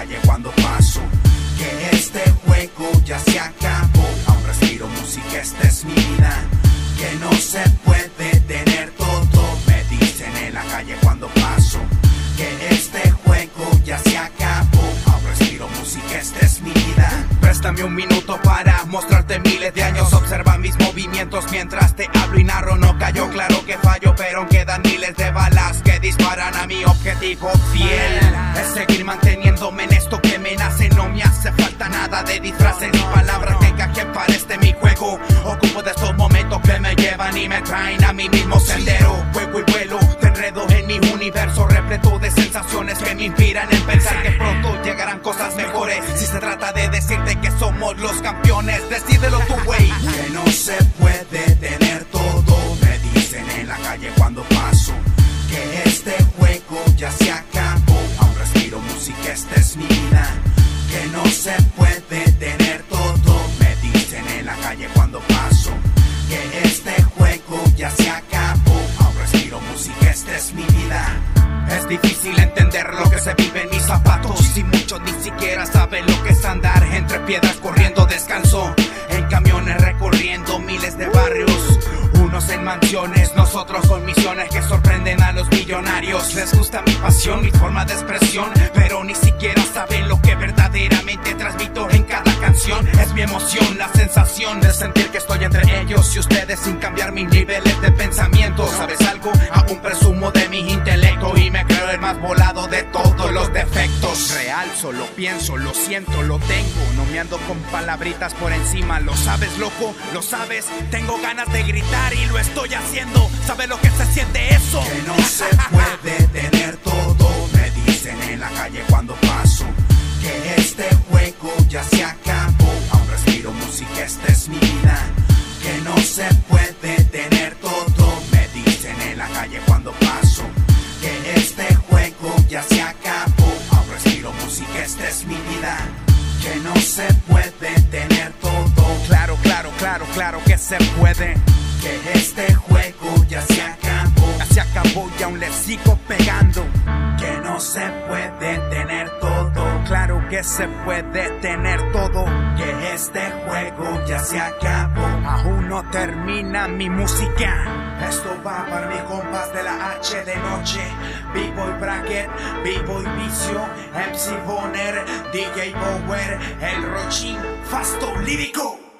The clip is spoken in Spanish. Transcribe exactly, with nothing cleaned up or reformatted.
calle cuando paso, que este juego ya se acabó. Aún respiro música, esta es mi vida, que no se puede tener todo. Me dicen en la calle cuando paso, que este juego ya se acabó. Aún respiro música, esta es mi vida. Préstame un minuto para mostrarte miles de años. Observa mis movimientos mientras te hablo y narro. No callo, claro que fallo, pero aún quedan miles de balas que disparan a mi objetivo fiel. Es seguir manteniéndome en esto que me nace. No me hace falta nada de disfraces ni palabras que encajen para este mi juego. Ocupo de estos momentos que me llevan y me traen a mi mismo sendero. Juego y vuelo, te enredo en mi universo repleto de sensaciones que me inspiran en pensar que pronto llegarán cosas mejores. Si se trata de decirte que somos los campeones, decídelo tú, güey. Que no se puede tener todo. Me dicen en la calle cuando paso, que este juego ya se acabó. Aún respiro música, esta es mi vida, que no se puede tener todo. Me dicen en la calle cuando paso, que este juego ya se acabó. Aún respiro música, esta es mi vida. Es difícil entender lo que se vive en mis zapatos, y muchos ni siquiera saben lo que es andar entre piedras corriendo descalzo, en camiones recorriendo miles de barrios. Unos en mansiones, nosotros con misiones que sorprenden a los millonarios. Les gusta mi pasión, mi forma de expresión, pero ni siquiera saben lo que verdaderamente transmito en cada canción. Es mi emoción, la sensación de sentir que estoy entre ellos y ustedes sin cambiar mis niveles de pensamiento. ¿Sabes algo? Aún presumo de mi intelecto y me creo el más volado de todos los defectos. Real, solo pienso, lo siento, lo tengo. No me ando con palabritas por encima. ¿Lo sabes, loco? ¿Lo sabes? Tengo ganas de gritar y lo estoy haciendo. ¿Sabes lo que se siente eso? Que no se puede tener todo. Me dicen en la calle cuando paso, que este juego ya se acabó. Aún respiro música, esta es mi vida, que no se puede tener todo. Me dicen en la calle cuando paso, que este juego ya se acabó. Aún respiro música, esta es mi vida, que no se puede tener todo. Claro, claro, claro, claro que se puede. Que este juego ya se acabó. Ya se acabó y aún le sigo pegando. Que no se puede tener todo. Claro que se puede tener todo. Que este juego ya se acabó. Aún no termina mi música. Esto va para mis compas de la H de noche. B-Boy Bracket, B-Boy Vicio, M C Bonner, D J Bower, El Rochín, Fasto Lírico.